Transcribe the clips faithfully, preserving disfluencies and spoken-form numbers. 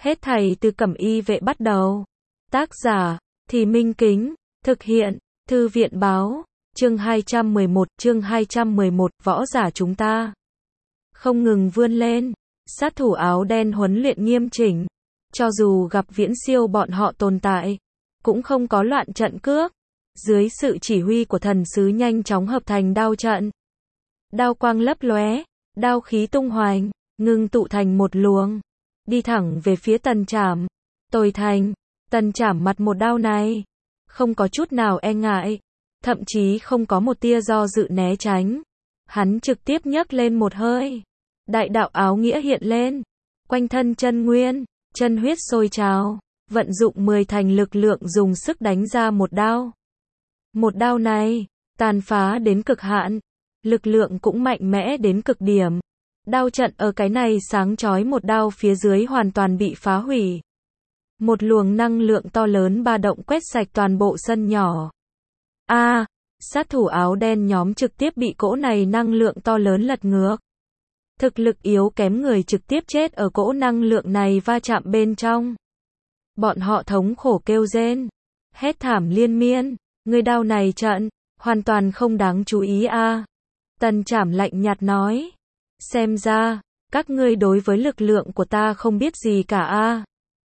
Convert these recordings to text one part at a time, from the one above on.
Hết thảy từ Cẩm Y Vệ bắt đầu. Tác giả, Thì Minh Kính, thực hiện, Thư viện báo, chương hai trăm mười một, chương hai trăm mười một, võ giả chúng ta. Không ngừng vươn lên, sát thủ áo đen huấn luyện nghiêm chỉnh. Cho dù gặp viễn siêu bọn họ tồn tại, cũng không có loạn trận cước. Dưới sự chỉ huy của thần sứ nhanh chóng hợp thành đao trận. Đao quang lấp lóe, đao khí tung hoành, ngưng tụ thành một luồng. Đi thẳng về phía Tần Trảm. Tồi thành, Tần Trảm mặt một đao này. Không có chút nào e ngại. Thậm chí không có một tia do dự né tránh. Hắn trực tiếp nhấc lên một hơi. Đại đạo áo nghĩa hiện lên. Quanh thân chân nguyên, chân huyết sôi trào. Vận dụng mười thành lực lượng dùng sức đánh ra một đao. Một đao này, tàn phá đến cực hạn. Lực lượng cũng mạnh mẽ đến cực điểm. Đao trận ở cái này sáng chói một đao phía dưới hoàn toàn bị phá hủy. Một luồng năng lượng to lớn ba động quét sạch toàn bộ sân nhỏ. A, à, sát thủ áo đen nhóm trực tiếp bị cỗ này năng lượng to lớn lật ngược. Thực lực yếu kém người trực tiếp chết ở cỗ năng lượng này va chạm bên trong. Bọn họ thống khổ kêu rên, hét thảm liên miên, người đao này trận, hoàn toàn không đáng chú ý a. À. Tần Trảm lạnh nhạt nói, xem ra, các ngươi đối với lực lượng của ta không biết gì cả a. À.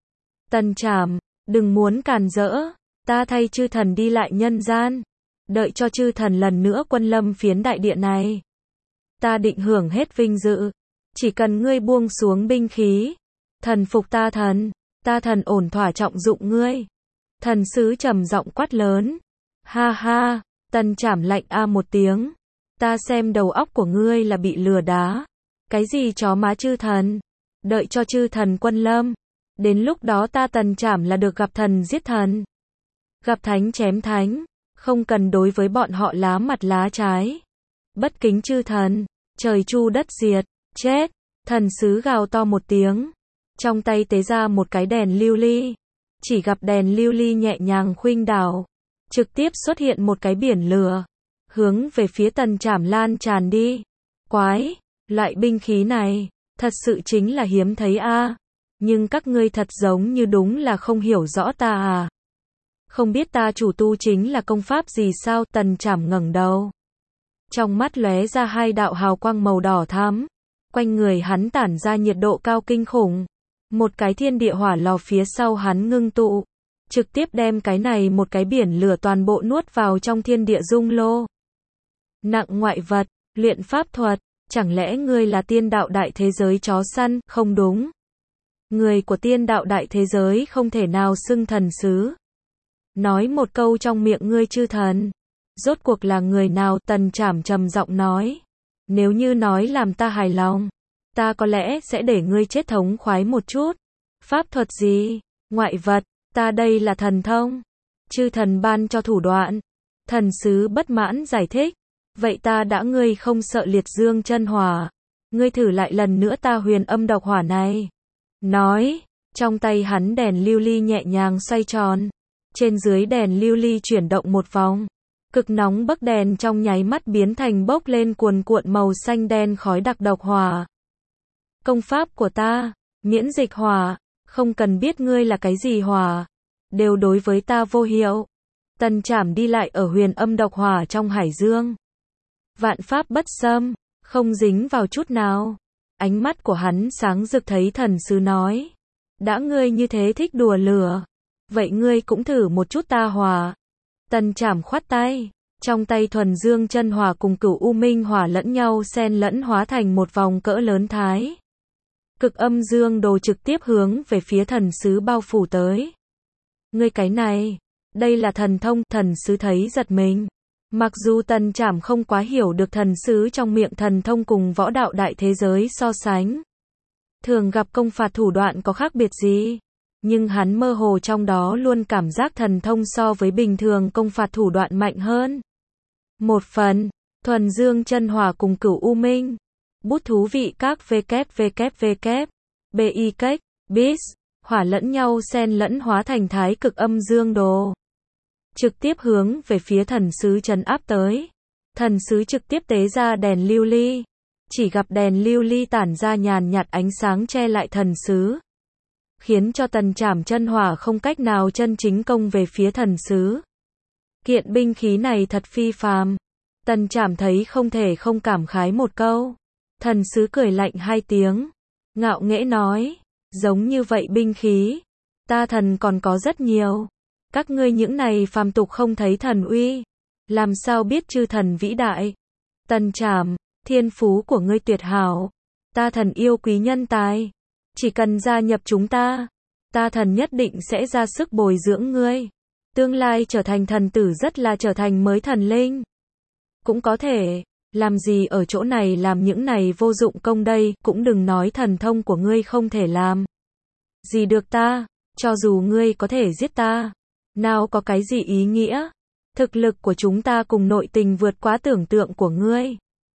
Tần Trảm, đừng muốn cản rỡ, ta thay chư thần đi lại nhân gian, đợi cho chư thần lần nữa quân lâm phiến đại địa này. Ta định hưởng hết vinh dự, chỉ cần ngươi buông xuống binh khí, thần phục ta thần, ta thần ổn thỏa trọng dụng ngươi. Thần sứ trầm giọng quát lớn, ha ha, Tần Trảm lạnh a một tiếng, ta xem đầu óc của ngươi là bị lừa đá. Cái gì chó má chư thần, đợi cho chư thần quân lâm, đến lúc đó ta Tần Trảm là được gặp thần giết thần, gặp thánh chém thánh, không cần đối với bọn họ lá mặt lá trái. Bất kính chư thần, trời chu đất diệt, chết. Thần sứ gào to một tiếng, trong tay tế ra một cái đèn lưu ly, chỉ gặp đèn lưu ly nhẹ nhàng khuynh đảo, trực tiếp xuất hiện một cái biển lửa, hướng về phía Tần Trảm lan tràn đi. Quái, loại binh khí này, thật sự chính là hiếm thấy a. À. Nhưng các ngươi thật giống như đúng là không hiểu rõ ta à. Không biết ta chủ tu chính là công pháp gì sao? Tần Trảm ngẩng đầu. Trong mắt lóe ra hai đạo hào quang màu đỏ thắm. Quanh người hắn tản ra nhiệt độ cao kinh khủng. Một cái thiên địa hỏa lò phía sau hắn ngưng tụ. Trực tiếp đem cái này một cái biển lửa toàn bộ nuốt vào trong thiên địa dung lô. Nặng ngoại vật, luyện pháp thuật. Chẳng lẽ ngươi là tiên đạo đại thế giới chó săn? Không đúng. Người của tiên đạo đại thế giới không thể nào xưng thần sứ. Nói một câu trong miệng ngươi chư thần. Rốt cuộc là người nào? Tần Trảm trầm giọng nói. Nếu như nói làm ta hài lòng, ta có lẽ sẽ để ngươi chết thống khoái một chút. Pháp thuật gì? Ngoại vật, ta đây là thần thông. Chư thần ban cho thủ đoạn. Thần sứ bất mãn giải thích. Vậy ta đã ngươi không sợ liệt dương chân hỏa. Ngươi thử lại lần nữa ta huyền âm độc hỏa này. Nói, trong tay hắn đèn lưu ly nhẹ nhàng xoay tròn. Trên dưới đèn lưu ly chuyển động một vòng. Cực nóng bấc đèn trong nháy mắt biến thành bốc lên cuồn cuộn màu xanh đen khói đặc độc hỏa. Công pháp của ta, miễn dịch hỏa, không cần biết ngươi là cái gì hỏa, đều đối với ta vô hiệu. Tần Trảm đi lại ở huyền âm độc hỏa trong hải dương. Vạn pháp bất xâm, không dính vào chút nào. Ánh mắt của hắn sáng rực thấy thần sứ nói. Đã ngươi như thế thích đùa lửa, vậy ngươi cũng thử một chút ta hỏa. Tần Trảm khoát tay, trong tay thuần dương chân hỏa cùng cửu u minh hỏa lẫn nhau xen lẫn hóa thành một vòng cỡ lớn thái. Cực âm dương đồ trực tiếp hướng về phía thần sứ bao phủ tới. Ngươi cái này, đây là thần thông. Thần sứ thấy giật mình. Mặc dù Tần Trảm không quá hiểu được thần sứ trong miệng thần thông cùng võ đạo đại thế giới so sánh. Thường gặp công phạt thủ đoạn có khác biệt gì? Nhưng hắn mơ hồ trong đó luôn cảm giác thần thông so với bình thường công phạt thủ đoạn mạnh hơn. Một phần, thuần dương chân hỏa cùng cửu u minh. Bút thú vị các www, bi cách, bis, hỏa lẫn nhau xen lẫn hóa thành thái cực âm dương đồ. Trực tiếp hướng về phía thần sứ trấn áp tới. Thần sứ trực tiếp tế ra đèn lưu ly. Chỉ gặp đèn lưu ly tản ra nhàn nhạt ánh sáng che lại thần sứ. khiến cho Tần Trảm chân hỏa không cách nào chân chính công về phía thần sứ. Kiện binh khí này thật phi phàm. Tần Trảm thấy không thể không cảm khái một câu. Thần sứ cười lạnh hai tiếng, ngạo nghễ nói, giống như vậy binh khí, ta thần còn có rất nhiều. Các ngươi những này phàm tục không thấy thần uy, làm sao biết chư thần vĩ đại. Tần Trảm, thiên phú của ngươi tuyệt hảo, ta thần yêu quý nhân tài, chỉ cần gia nhập chúng ta, ta thần nhất định sẽ ra sức bồi dưỡng ngươi, tương lai trở thành thần tử, rất là trở thành mới thần linh. Cũng có thể, làm gì ở chỗ này làm những này vô dụng công đây, cũng đừng nói thần thông của ngươi không thể làm gì được ta, cho dù ngươi có thể giết ta, nào có cái gì ý nghĩa, thực lực của chúng ta cùng nội tình vượt quá tưởng tượng của ngươi.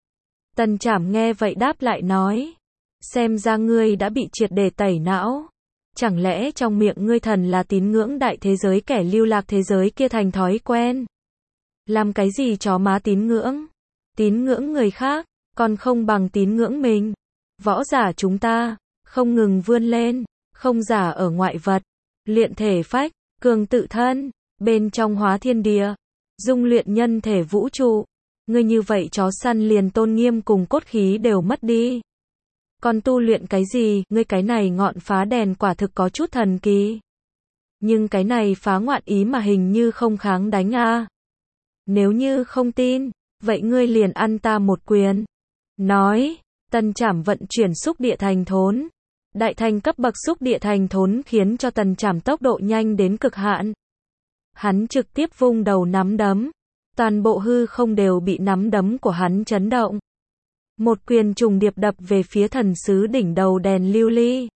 Tần Trảm nghe vậy đáp lại nói, xem ra ngươi đã bị triệt để tẩy não, chẳng lẽ trong miệng ngươi thần là tín ngưỡng đại thế giới, kẻ lưu lạc thế giới kia thành thói quen. Làm cái gì chó má tín ngưỡng, tín ngưỡng người khác, còn không bằng tín ngưỡng mình. Võ giả chúng ta, không ngừng vươn lên, không giả ở ngoại vật, luyện thể phách, cường tự thân, bên trong hóa thiên địa, dung luyện nhân thể vũ trụ. Ngươi như vậy chó săn liền tôn nghiêm cùng cốt khí đều mất đi. Còn tu luyện cái gì, ngươi cái này ngọn phá đèn quả thực có chút thần kỳ. Nhưng cái này phá ngoạn ý mà hình như không kháng đánh a. À. Nếu như không tin, vậy ngươi liền ăn ta một quyền. Nói, Tần Trảm vận chuyển xúc địa thành thốn. Đại thành cấp bậc xúc địa thành thốn khiến cho Tần Trảm tốc độ nhanh đến cực hạn. Hắn trực tiếp vung đầu nắm đấm. Toàn bộ hư không đều bị nắm đấm của hắn chấn động. Một quyền trùng điệp đập về phía thần sứ đỉnh đầu đèn lưu ly.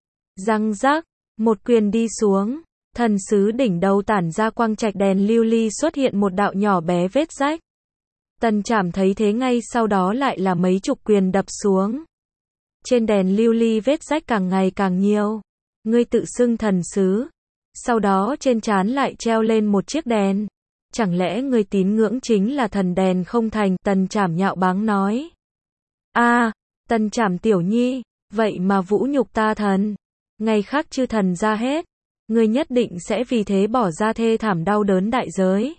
Răng rắc, một quyền đi xuống, thần sứ đỉnh đầu tản ra quang trạch đèn lưu ly xuất hiện một đạo nhỏ bé vết rách. Tần Trảm thấy thế ngay sau đó lại là mấy chục quyền đập xuống. Trên đèn lưu ly vết rách càng ngày càng nhiều. Ngươi tự xưng thần sứ, sau đó trên trán lại treo lên một chiếc đèn. Chẳng lẽ ngươi tín ngưỡng chính là thần đèn không thành? Tần Trảm nhạo báng nói. A, à, Tần Trảm tiểu nhi, vậy mà vũ nhục ta thần. Ngày khác chư thần ra hết, ngươi nhất định sẽ vì thế bỏ ra thê thảm đau đớn đại giới.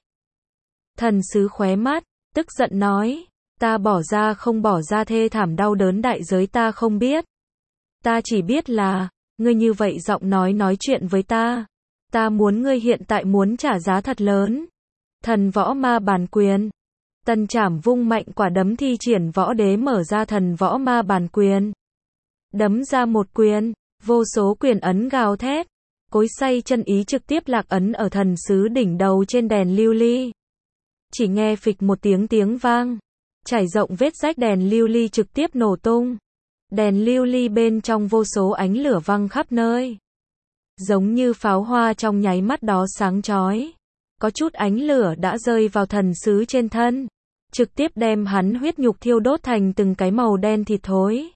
Thần sứ khóe mắt, tức giận nói, ta bỏ ra không bỏ ra thê thảm đau đớn đại giới ta không biết. Ta chỉ biết là, ngươi như vậy giọng nói nói chuyện với ta, ta muốn ngươi hiện tại muốn trả giá thật lớn. Thần võ ma bàn quyền. Tần Trảm vung mạnh quả đấm thi triển võ đế mở ra thần võ ma bàn quyền. Đấm ra một quyền, vô số quyền ấn gào thét. Cối xay chân ý trực tiếp lạc ấn ở thần sứ đỉnh đầu trên đèn lưu ly. Chỉ nghe phịch một tiếng tiếng vang. Trải rộng vết rách đèn lưu ly trực tiếp nổ tung. Đèn lưu ly bên trong vô số ánh lửa văng khắp nơi. Giống như pháo hoa trong nháy mắt đó sáng chói. Có chút ánh lửa đã rơi vào thần sứ trên thân, trực tiếp đem hắn huyết nhục thiêu đốt thành từng cái màu đen thịt thối.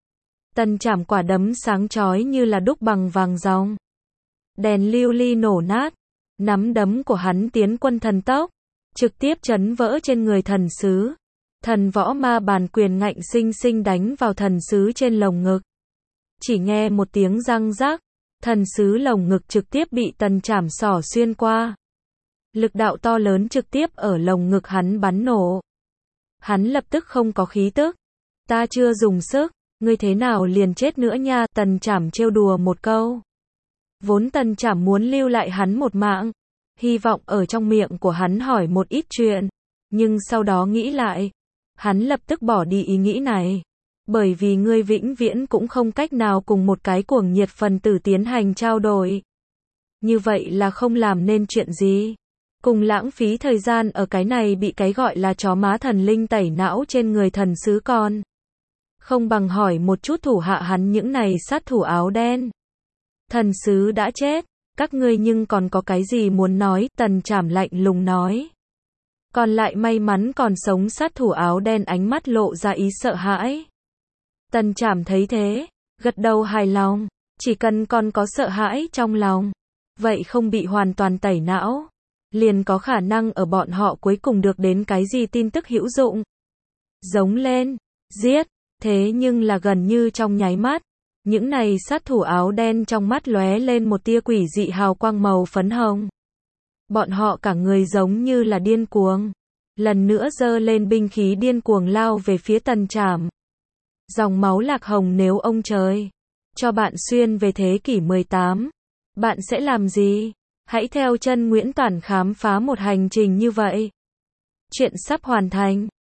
Tần Trảm quả đấm sáng chói như là đúc bằng vàng ròng. Đèn lưu ly nổ nát, nắm đấm của hắn tiến quân thần tốc, trực tiếp chấn vỡ trên người thần sứ. Thần võ ma bàn quyền ngạnh sinh sinh đánh vào thần sứ trên lồng ngực. Chỉ nghe một tiếng răng rắc, thần sứ lồng ngực trực tiếp bị Tần Trảm xỏ xuyên qua. Lực đạo to lớn trực tiếp ở lồng ngực hắn bắn nổ. Hắn lập tức không có khí tức. Ta chưa dùng sức, ngươi thế nào liền chết nữa nha? Tần Trảm trêu đùa một câu. Vốn Tần Trảm muốn lưu lại hắn một mạng, hy vọng ở trong miệng của hắn hỏi một ít chuyện, nhưng sau đó nghĩ lại, hắn lập tức bỏ đi ý nghĩ này. Bởi vì ngươi vĩnh viễn cũng không cách nào cùng một cái cuồng nhiệt phần tử tiến hành trao đổi. Như vậy là không làm nên chuyện gì. Cùng lãng phí thời gian ở cái này bị cái gọi là chó má thần linh tẩy não trên người thần sứ con. Không bằng hỏi một chút thủ hạ hắn những này sát thủ áo đen. Thần sứ đã chết, các ngươi nhưng còn có cái gì muốn nói? Tần Trảm lạnh lùng nói. Còn lại may mắn còn sống sát thủ áo đen ánh mắt lộ ra ý sợ hãi. Tần Trảm thấy thế, gật đầu hài lòng, chỉ cần còn có sợ hãi trong lòng, vậy không bị hoàn toàn tẩy não, liền có khả năng ở bọn họ cuối cùng được đến cái gì tin tức hữu dụng. Giống lên, giết, thế nhưng là gần như trong nháy mắt, Những này sát thủ áo đen trong mắt lóe lên một tia quỷ dị hào quang màu phấn hồng. Bọn họ cả người giống như là điên cuồng. Lần nữa giơ lên binh khí điên cuồng lao về phía Tần Trảm. Dòng máu lạc hồng, nếu ông trời cho bạn xuyên về thế kỷ mười tám, bạn sẽ làm gì? Hãy theo chân Nguyễn Toản khám phá một hành trình như vậy. Chuyện sắp hoàn thành.